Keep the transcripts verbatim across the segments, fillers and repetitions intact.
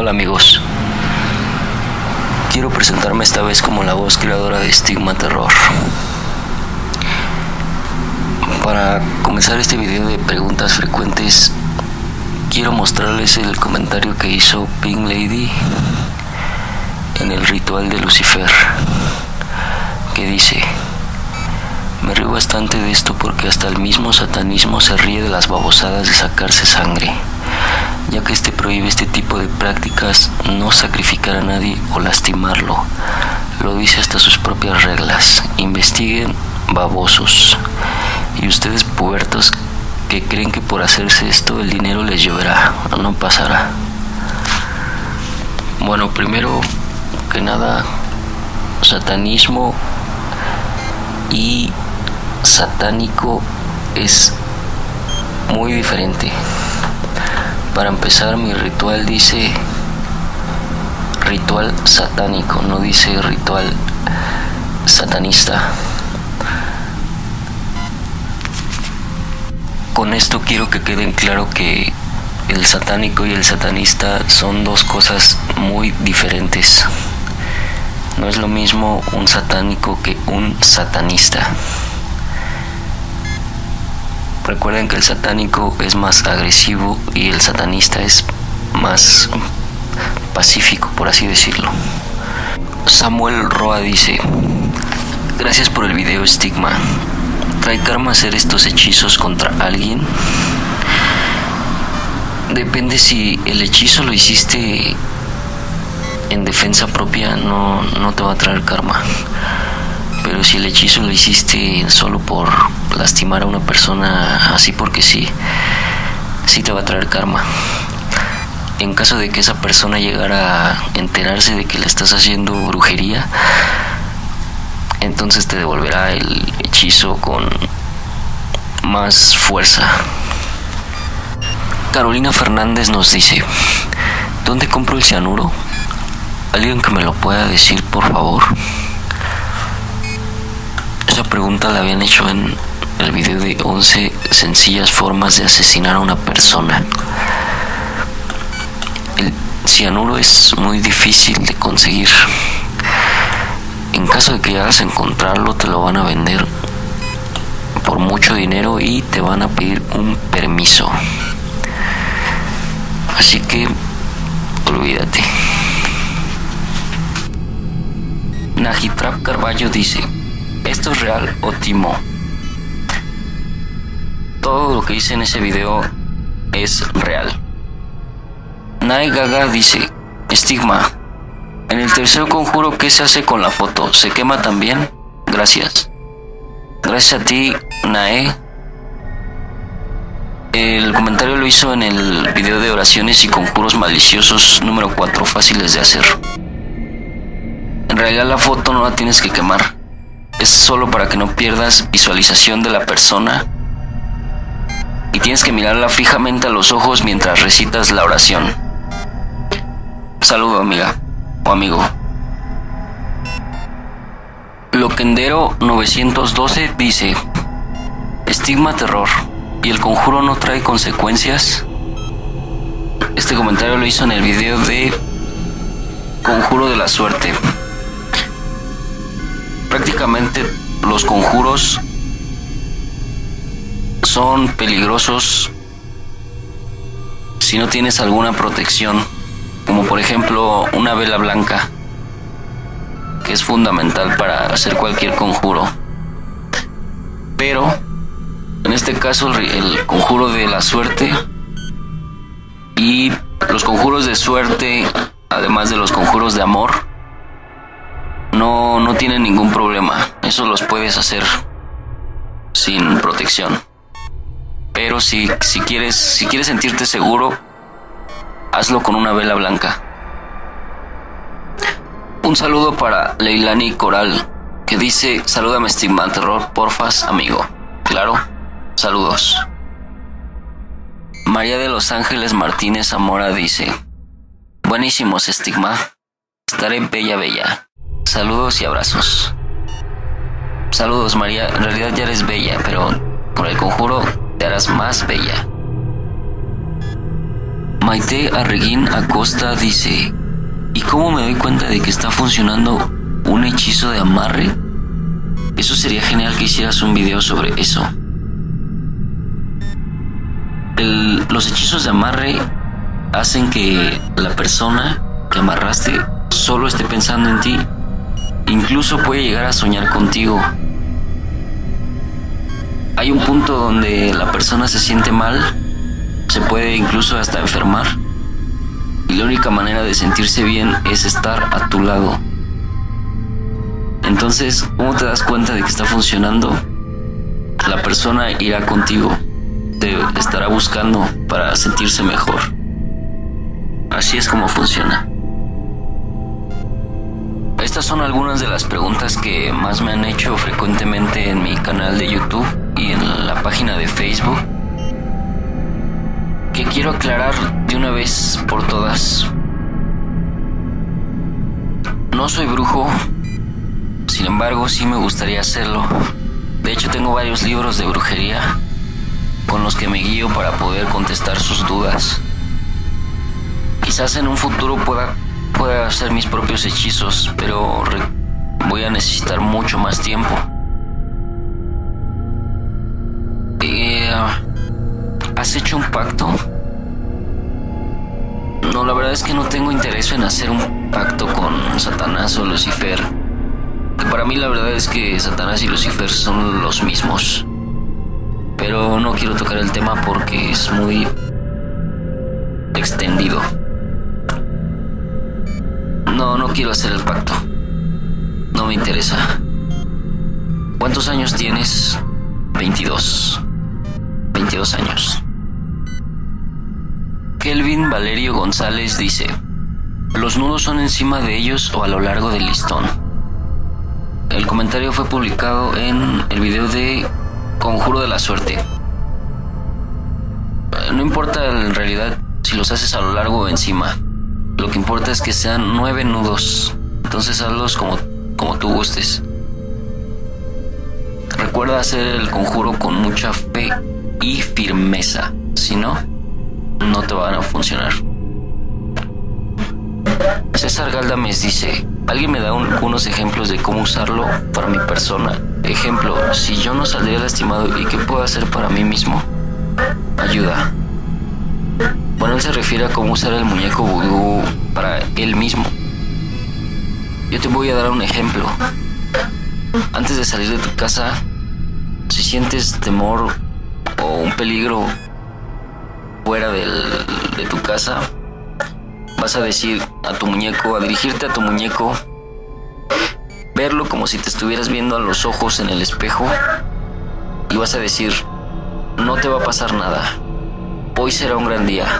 Hola amigos, quiero presentarme esta vez como la voz creadora de Stigma Terror. Para comenzar este video de preguntas frecuentes, quiero mostrarles el comentario que hizo Pink Lady en el ritual de Lucifer, que dice: me río bastante de esto porque hasta el mismo satanismo se ríe de las babosadas de sacarse sangre, ya que este prohíbe este tipo de prácticas, no sacrificar a nadie o lastimarlo. Lo dice hasta sus propias reglas. Investiguen, babosos. Y ustedes pubertos que creen que por hacerse esto el dinero les lloverá, no pasará. Bueno, primero que nada, satanismo y satánico es muy diferente. Para empezar, mi ritual dice ritual satánico, no dice ritual satanista. Con esto quiero que queden claro que el satánico y el satanista son dos cosas muy diferentes. No es lo mismo un satánico que un satanista. Recuerden que el satánico es más agresivo y el satanista es más pacífico, por así decirlo. Samuel Roa dice: gracias por el video, Stigma. ¿Trae karma hacer estos hechizos contra alguien? Depende. Si el hechizo lo hiciste en defensa propia, no, no te va a traer karma. Pero si el hechizo lo hiciste solo por lastimar a una persona así porque sí, sí te va a traer karma. En caso de que esa persona llegara a enterarse de que le estás haciendo brujería, entonces te devolverá el hechizo con más fuerza. Carolina Fernández nos dice: ¿dónde compro el cianuro? ¿Alguien que me lo pueda decir, por favor? Esa pregunta la habían hecho en el video de once sencillas formas de asesinar a una persona. El cianuro es muy difícil de conseguir. En caso de que llegas a encontrarlo, te lo van a vender por mucho dinero y te van a pedir un permiso. Así que olvídate. Najitrap Carballo dice: ¿esto es real o timo? Todo lo que hice en ese video es real. Nae Gaga dice: Stigma, en el tercer conjuro, ¿qué se hace con la foto? ¿Se quema también? Gracias. Gracias a ti, Nae. El comentario lo hizo en el video de oraciones y conjuros maliciosos número cuatro, fáciles de hacer. En realidad la foto no la tienes que quemar. Es solo para que no pierdas visualización de la persona y tienes que mirarla fijamente a los ojos mientras recitas la oración. Saludo, amiga o amigo. Loquendero novecientos doce dice: Stigma Terror, ¿y el conjuro no trae consecuencias? Este comentario lo hizo en el video de Conjuro de la Suerte. Prácticamente los conjuros son peligrosos si no tienes alguna protección, como por ejemplo una vela blanca, que es fundamental para hacer cualquier conjuro. Pero en este caso el, el conjuro de la suerte y los conjuros de suerte, además de los conjuros de amor, no, no tienen ningún problema. Eso los puedes hacer sin protección. Pero si, si quieres, si quieres sentirte seguro, hazlo con una vela blanca. Un saludo para Leilani Coral, que dice: salúdame, Stigma Terror, porfas, amigo. Claro, saludos. María de Los Ángeles Martínez Zamora dice: buenísimos, Stigma. Estaré bella, bella. Saludos y abrazos. Saludos, María. En realidad ya eres bella, pero con el conjuro te harás más bella. Maite Arreguín Acosta dice: ¿y cómo me doy cuenta de que está funcionando un hechizo de amarre? Eso sería genial que hicieras un video sobre eso. El, los hechizos de amarre hacen que la persona que amarraste solo esté pensando en ti. Incluso puede llegar a soñar contigo. Hay un punto donde la persona se siente mal, se puede incluso hasta enfermar, y la única manera de sentirse bien es estar a tu lado. Entonces, ¿cómo te das cuenta de que está funcionando? La persona irá contigo, te estará buscando para sentirse mejor. Así es como funciona. Estas son algunas de las preguntas que más me han hecho frecuentemente en mi canal de YouTube y en la página de Facebook, que quiero aclarar de una vez por todas. No soy brujo, sin embargo sí me gustaría hacerlo. De hecho, tengo varios libros de brujería con los que me guío para poder contestar sus dudas. Quizás en un futuro pueda, pueda hacer mis propios hechizos, pero voy a necesitar mucho más tiempo. Eh, ¿Has hecho un pacto? No, la verdad es que no tengo interés en hacer un pacto con Satanás o Lucifer. Para mí la verdad es que Satanás y Lucifer son los mismos. Pero no quiero tocar el tema porque es muy extendido. No, no quiero hacer el pacto. No me interesa. ¿Cuántos años tienes? veintidós. veintidós años. Kelvin Valerio González dice: ¿los nudos son encima de ellos o a lo largo del listón? El comentario fue publicado en el video de Conjuro de la Suerte. No importa en realidad si los haces a lo largo o encima. Lo que importa es que sean nueve nudos. Entonces hazlos como, como tú gustes. Recuerda hacer el conjuro con mucha fe y firmeza. Si no, no te van a funcionar. César Galdames dice: ¿alguien me da un, unos ejemplos de cómo usarlo para mi persona? Ejemplo, si yo no saldría lastimado, ¿y qué puedo hacer para mí mismo? Ayuda. Bueno, él se refiere a cómo usar el muñeco vudú para él mismo. Yo te voy a dar un ejemplo. Antes de salir de tu casa, si sientes temor o un peligro fuera del, de tu casa, vas a decir a tu muñeco, a dirigirte a tu muñeco, verlo como si te estuvieras viendo a los ojos en el espejo, y vas a decir: no te va a pasar nada, hoy será un gran día,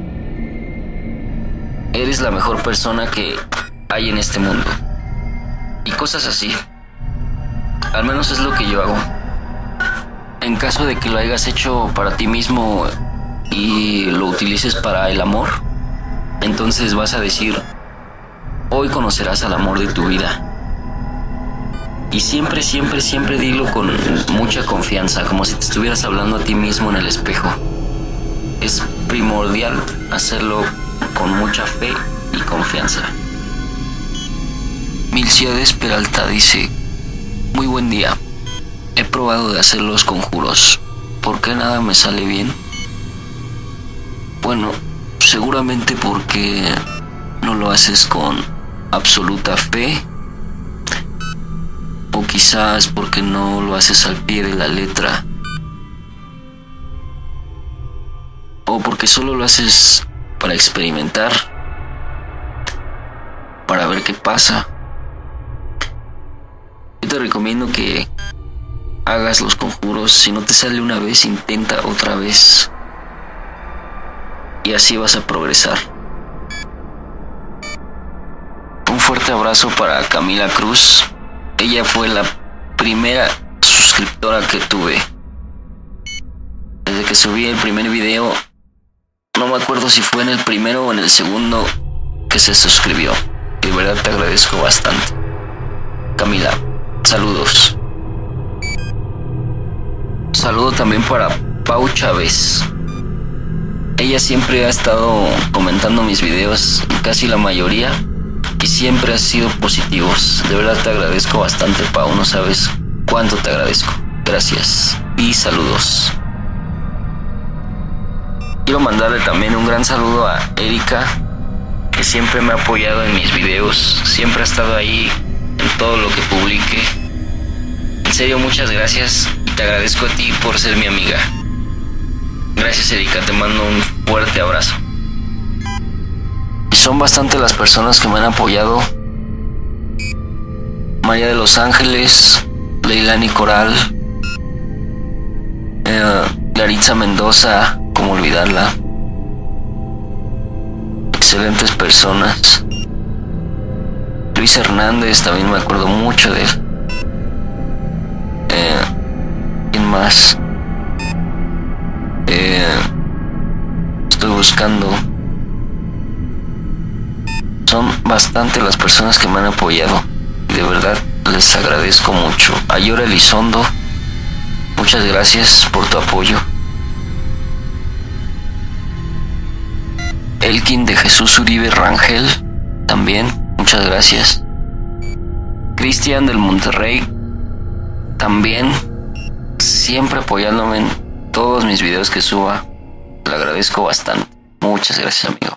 eres la mejor persona que hay en este mundo, y cosas así. Al menos es lo que yo hago. En caso de que lo hayas hecho para ti mismo y lo utilices para el amor, entonces vas a decir: hoy conocerás al amor de tu vida. Y siempre, siempre, siempre dilo con mucha confianza, como si te estuvieras hablando a ti mismo en el espejo. Es primordial hacerlo con mucha fe y confianza. Milciades Peralta dice: muy buen día. He probado de hacer los conjuros. ¿Por qué nada me sale bien? Bueno, seguramente porque no lo haces con absoluta fe, o quizás porque no lo haces al pie de la letra, o porque solo lo haces para experimentar, para ver qué pasa. Yo te recomiendo que hagas los conjuros. Si no te sale una vez, intenta otra vez, y así vas a progresar. Un fuerte abrazo para Camila Cruz. Ella fue la primera suscriptora que tuve. Desde que subí el primer video, no me acuerdo si fue en el primero o en el segundo que se suscribió. De verdad te agradezco bastante. Camila, saludos. Saludo también para Pau Chávez. Ella siempre ha estado comentando mis videos, casi la mayoría, y siempre han sido positivos. De verdad te agradezco bastante, Pau, no sabes cuánto te agradezco. Gracias y saludos. Quiero mandarle también un gran saludo a Erika, que siempre me ha apoyado en mis videos, siempre ha estado ahí en todo lo que publique. En serio, muchas gracias y te agradezco a ti por ser mi amiga. Gracias, Erika, te mando un fuerte abrazo. Y son bastante las personas que me han apoyado. María de los Ángeles, Leilani Coral, eh, Laritza Mendoza, cómo olvidarla. Excelentes personas. Luis Hernández, también me acuerdo mucho de él. Eh, ¿Quién más? Eh, estoy buscando. Son bastante las personas que me han apoyado. Y de verdad les agradezco mucho. Ayora Elizondo, muchas gracias por tu apoyo. Elkin de Jesús Uribe Rangel, también, muchas gracias. Cristian del Monterrey, también, siempre apoyándome en todos mis videos que suba. Le agradezco bastante. Muchas gracias, amigo.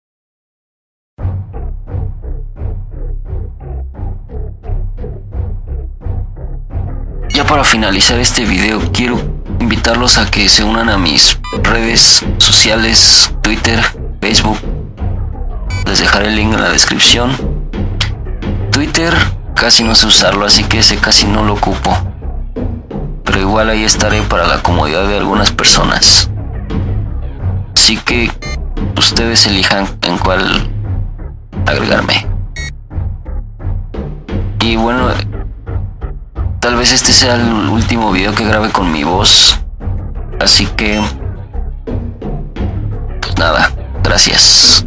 Ya para finalizar este video, quiero invitarlos a que se unan a mis redes sociales, Twitter, Facebook. Les dejaré el link en la descripción. Twitter casi no sé usarlo, así que ese casi no lo ocupo. Pero igual ahí estaré para la comodidad de algunas personas. Así que ustedes elijan en cuál agregarme. Y bueno, tal vez este sea el último video que grabe con mi voz. Así que, pues nada, gracias.